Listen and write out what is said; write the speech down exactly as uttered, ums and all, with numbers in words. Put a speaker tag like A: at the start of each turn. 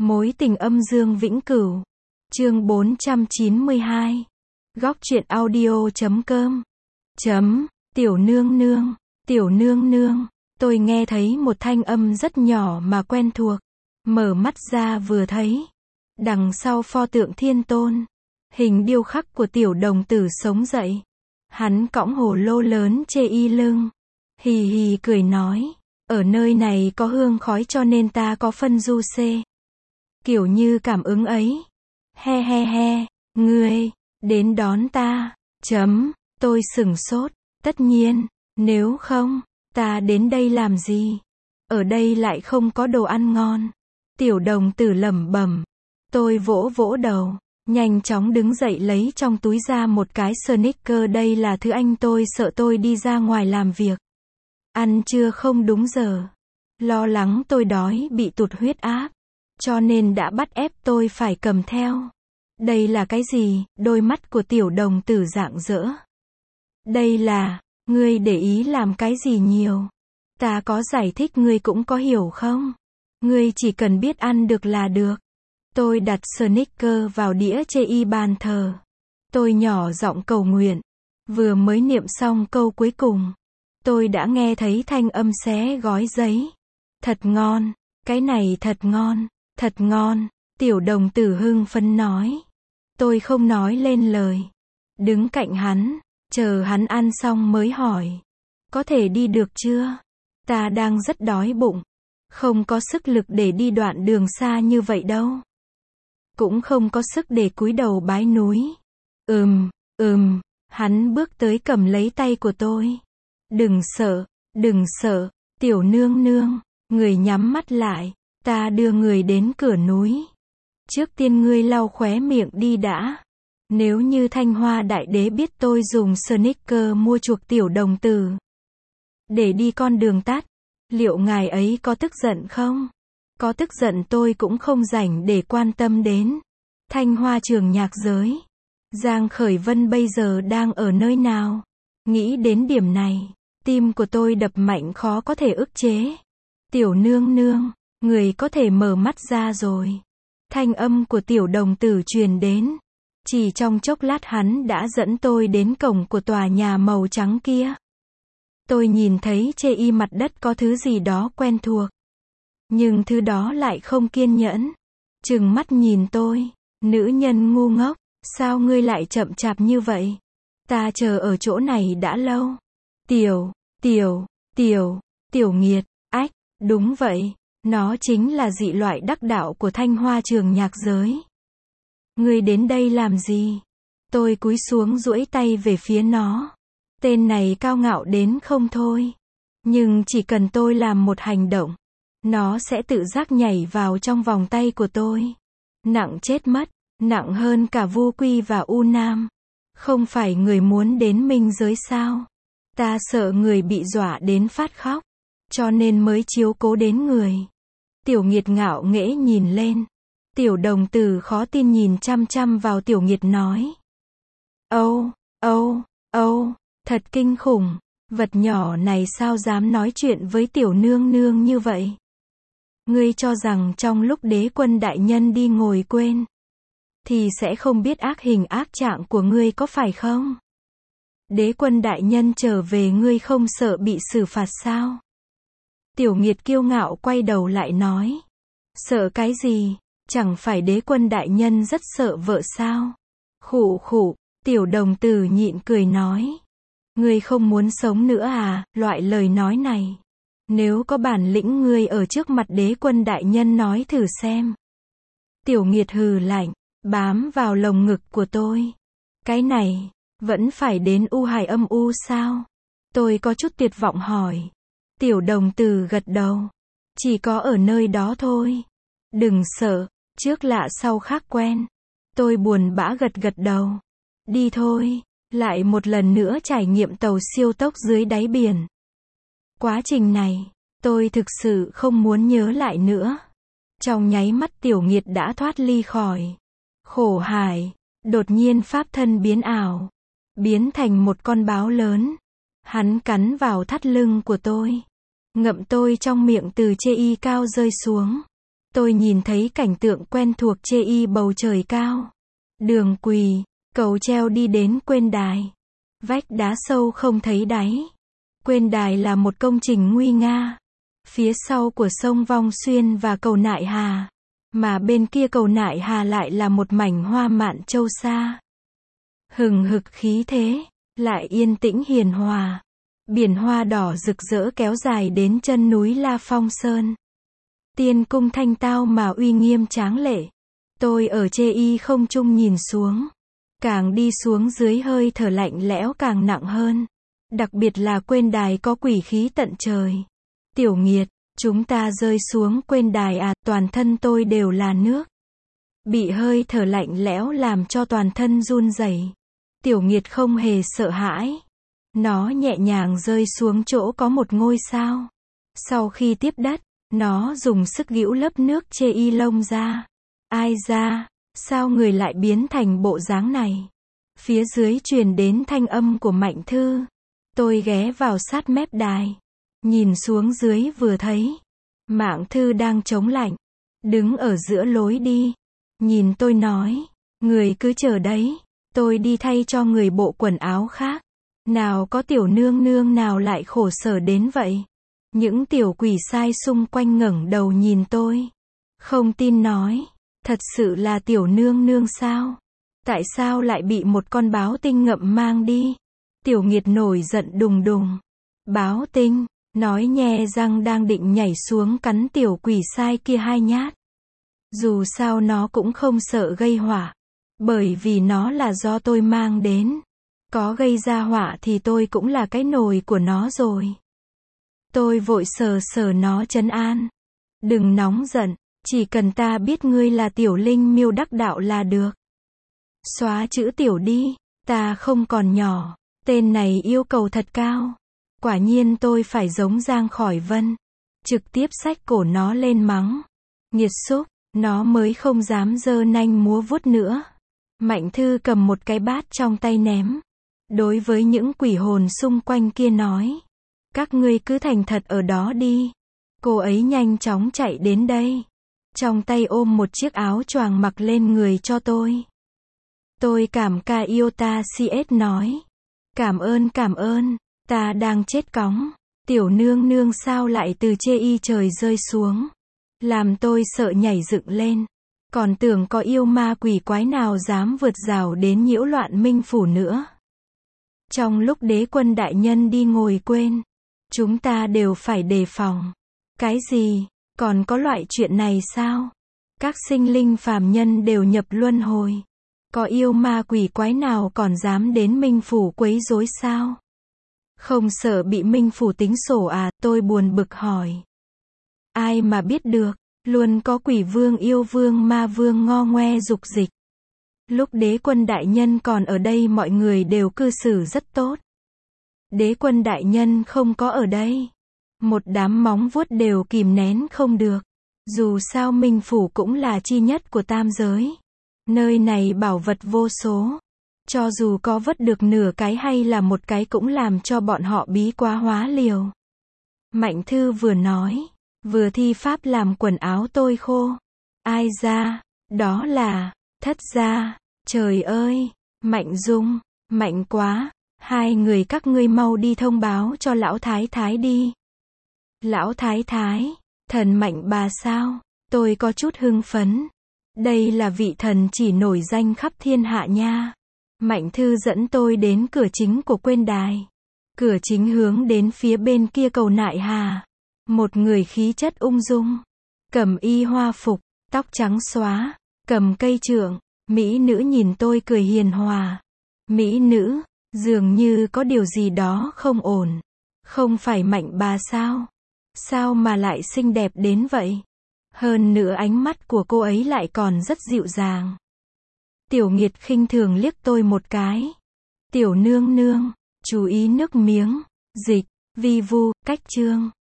A: Mối tình âm dương vĩnh cửu. Chương bốn trăm chín mươi hai. Góc truyện audio chấm com. Chấm, tiểu nương nương, tiểu nương nương, tôi nghe thấy một thanh âm rất nhỏ mà quen thuộc. Mở mắt ra vừa thấy. Đằng sau pho tượng Thiên Tôn. Hình điêu khắc của tiểu đồng tử sống dậy. Hắn cõng hồ lô lớn chê y lưng. Hì hì cười nói. Ở nơi này có hương khói cho nên ta có phân du xê. Kiểu như cảm ứng ấy. He he he, ngươi, đến đón ta, chấm, tôi sửng sốt, tất nhiên, nếu không, ta đến đây làm gì? Ở đây lại không có đồ ăn ngon. Tiểu đồng tử lẩm bẩm. Tôi vỗ vỗ đầu, nhanh chóng đứng dậy lấy trong túi ra một cái sneaker, đây là thứ anh tôi sợ tôi đi ra ngoài làm việc. Ăn trưa không đúng giờ. Lo lắng tôi đói bị tụt huyết áp. Cho nên đã bắt ép tôi phải cầm theo. Đây là cái gì? Đôi mắt của tiểu đồng tử rạng rỡ. Đây là, ngươi để ý làm cái gì nhiều? Ta có giải thích ngươi cũng có hiểu không? Ngươi chỉ cần biết ăn được là được. Tôi đặt sneaker vào đĩa chê y bàn thờ. Tôi nhỏ giọng cầu nguyện. Vừa mới niệm xong câu cuối cùng. Tôi đã nghe thấy thanh âm xé gói giấy. Thật ngon, cái này thật ngon. Thật ngon, tiểu đồng tử hưng phấn nói. Tôi không nói lên lời. Đứng cạnh hắn, chờ hắn ăn xong mới hỏi. Có thể đi được chưa? Ta đang rất đói bụng. Không có sức lực để đi đoạn đường xa như vậy đâu. Cũng không có sức để cúi đầu bái núi. Ừm, ừm, hắn bước tới cầm lấy tay của tôi. Đừng sợ, đừng sợ, tiểu nương nương, người nhắm mắt lại. Ta đưa người đến cửa núi. Trước tiên ngươi lau khóe miệng đi đã. Nếu như Thanh Hoa Đại Đế biết tôi dùng sneaker mua chuộc tiểu đồng tử để đi con đường tắt, liệu ngài ấy có tức giận không? Có tức giận tôi cũng không rảnh để quan tâm đến. Thanh Hoa trường nhạc giới. Giang Khởi Vân bây giờ đang ở nơi nào? Nghĩ đến điểm này, tim của tôi đập mạnh khó có thể ức chế. Tiểu nương nương. Người có thể mở mắt ra rồi. Thanh âm của tiểu đồng tử truyền đến. Chỉ trong chốc lát hắn đã dẫn tôi đến cổng của tòa nhà màu trắng kia. Tôi nhìn thấy chê y mặt đất có thứ gì đó quen thuộc. Nhưng thứ đó lại không kiên nhẫn. Trừng mắt nhìn tôi. Nữ nhân ngu ngốc. Sao ngươi lại chậm chạp như vậy? Ta chờ ở chỗ này đã lâu. Tiểu, tiểu, tiểu, tiểu nghiệt, ách, đúng vậy. Nó chính là dị loại đắc đạo của Thanh Hoa trường nhạc giới. Ngươi đến đây làm gì? Tôi cúi xuống duỗi tay về phía nó. Tên này cao ngạo đến không thôi. Nhưng chỉ cần tôi làm một hành động, nó sẽ tự giác nhảy vào trong vòng tay của tôi. Nặng chết mất, nặng hơn cả Vu Quy và U Nam. Không phải người muốn đến minh giới sao? Ta sợ người bị dọa đến phát khóc, cho nên mới chiếu cố đến người. Tiểu nghiệt ngạo nghễ nhìn lên. Tiểu đồng tử khó tin nhìn chăm chăm vào tiểu nghiệt nói. Âu, âu, âu, thật kinh khủng. Vật nhỏ này sao dám nói chuyện với tiểu nương nương như vậy? Ngươi cho rằng trong lúc đế quân đại nhân đi ngồi quên, thì sẽ không biết ác hình ác trạng của ngươi có phải không? Đế quân đại nhân trở về ngươi không sợ bị xử phạt sao? Tiểu nghiệt kiêu ngạo quay đầu lại nói. Sợ cái gì? Chẳng phải đế quân đại nhân rất sợ vợ sao? Khụ khụ, tiểu đồng tử nhịn cười nói. Ngươi không muốn sống nữa à? Loại lời nói này. Nếu có bản lĩnh ngươi ở trước mặt đế quân đại nhân nói thử xem. Tiểu nghiệt hừ lạnh, bám vào lồng ngực của tôi. Cái này, vẫn phải đến U Hải âm u sao? Tôi có chút tuyệt vọng hỏi. Tiểu đồng tử gật đầu. Chỉ có ở nơi đó thôi. Đừng sợ, trước lạ sau khác quen. Tôi buồn bã gật gật đầu. Đi thôi, lại một lần nữa trải nghiệm tàu siêu tốc dưới đáy biển. Quá trình này, tôi thực sự không muốn nhớ lại nữa. Trong nháy mắt tiểu nghiệt đã thoát ly khỏi khổ hải. Đột nhiên pháp thân biến ảo. Biến thành một con báo lớn. Hắn cắn vào thắt lưng của tôi. Ngậm tôi trong miệng từ chê y cao rơi xuống. Tôi nhìn thấy cảnh tượng quen thuộc chê y bầu trời cao. Đường quỳ, cầu treo đi đến quên đài. Vách đá sâu không thấy đáy. Quên đài là một công trình nguy nga. Phía sau của sông Vong Xuyên và cầu Nại Hà. Mà bên kia cầu Nại Hà lại là một mảnh hoa mạn châu sa. Hừng hực khí thế, lại yên tĩnh hiền hòa. Biển hoa đỏ rực rỡ kéo dài đến chân núi La Phong Sơn. Tiên cung thanh tao mà uy nghiêm tráng lệ. Tôi ở chê y không trung nhìn xuống. Càng đi xuống dưới hơi thở lạnh lẽo càng nặng hơn. Đặc biệt là quên đài có quỷ khí tận trời. Tiểu Nghiệt, chúng ta rơi xuống quên đài à, toàn thân tôi đều là nước. Bị hơi thở lạnh lẽo làm cho toàn thân run rẩy. Tiểu Nghiệt không hề sợ hãi. Nó nhẹ nhàng rơi xuống chỗ có một ngôi sao. Sau khi tiếp đất, nó dùng sức giũi lớp nước chê y lông ra. Ai ra, sao người lại biến thành bộ dáng này? Phía dưới truyền đến thanh âm của Mạnh Thư. Tôi ghé vào sát mép đài. Nhìn xuống dưới vừa thấy. Mạng Thư đang chống lạnh. Đứng ở giữa lối đi. Nhìn tôi nói. Người cứ chờ đấy. Tôi đi thay cho người bộ quần áo khác. Nào có tiểu nương nương nào lại khổ sở đến vậy. Những tiểu quỷ sai xung quanh ngẩng đầu nhìn tôi. Không tin nói. Thật sự là tiểu nương nương sao? Tại sao lại bị một con báo tinh ngậm mang đi? Tiểu Nghiệt nổi giận đùng đùng. Báo tinh, nói nhe răng đang định nhảy xuống cắn tiểu quỷ sai kia hai nhát. Dù sao nó cũng không sợ gây họa. Bởi vì nó là do tôi mang đến. Có gây ra họa thì tôi cũng là cái nồi của nó rồi. Tôi vội sờ sờ nó trấn an. Đừng nóng giận, chỉ cần ta biết ngươi là tiểu linh miêu đắc đạo là được. Xóa chữ tiểu đi, ta không còn nhỏ. Tên này yêu cầu thật cao. Quả nhiên tôi phải giống Giang Khỏi Vân. Trực tiếp xách cổ nó lên mắng. Nghiệt xúc, nó mới không dám giơ nanh múa vuốt nữa. Mạnh Thư cầm một cái bát trong tay ném. Đối với những quỷ hồn xung quanh kia nói. Các ngươi cứ thành thật ở đó đi. Cô ấy nhanh chóng chạy đến đây. Trong tay ôm một chiếc áo choàng mặc lên người cho tôi. Tôi cảm ca yêu ta si ết nói. Cảm ơn cảm ơn, ta đang chết cóng. Tiểu nương nương sao lại từ chê y trời rơi xuống. Làm tôi sợ nhảy dựng lên. Còn tưởng có yêu ma quỷ quái nào dám vượt rào đến nhiễu loạn minh phủ nữa. Trong lúc đế quân đại nhân đi ngồi quên, chúng ta đều phải đề phòng. Cái gì, còn có loại chuyện này sao? Các sinh linh phàm nhân đều nhập luân hồi. Có yêu ma quỷ quái nào còn dám đến minh phủ quấy rối sao? Không sợ bị minh phủ tính sổ à? Tôi buồn bực hỏi. Ai mà biết được, luôn có quỷ vương yêu vương ma vương ngo ngoe dục dịch. Lúc đế quân đại nhân còn ở đây mọi người đều cư xử rất tốt. Đế quân đại nhân không có ở đây. Một đám móng vuốt đều kìm nén không được. Dù sao minh phủ cũng là chi nhất của tam giới. Nơi này bảo vật vô số. Cho dù có vớt được nửa cái hay là một cái cũng làm cho bọn họ bí quá hóa liều. Mạnh Thư vừa nói, vừa thi pháp làm quần áo tôi khô. Ai ra, đó là, thất gia, trời ơi, Mạnh Dung, mạnh quá, hai người các ngươi mau đi thông báo cho lão thái thái đi. Lão thái thái, thần Mạnh bà sao? Tôi có chút hưng phấn. Đây là vị thần chỉ nổi danh khắp thiên hạ nha. Mạnh Thư dẫn tôi đến cửa chính của quên đài. Cửa chính hướng đến phía bên kia cầu Nại Hà. Một người khí chất ung dung, cầm y hoa phục, tóc trắng xóa, cầm cây trượng, mỹ nữ nhìn tôi cười hiền hòa. Mỹ nữ, dường như có điều gì đó không ổn. Không phải Mạnh bà sao? Sao mà lại xinh đẹp đến vậy? Hơn nữa ánh mắt của cô ấy lại còn rất dịu dàng. Tiểu Nghiệt khinh thường liếc tôi một cái. Tiểu nương nương, chú ý nước miếng, dịch, vi vu, cách chương.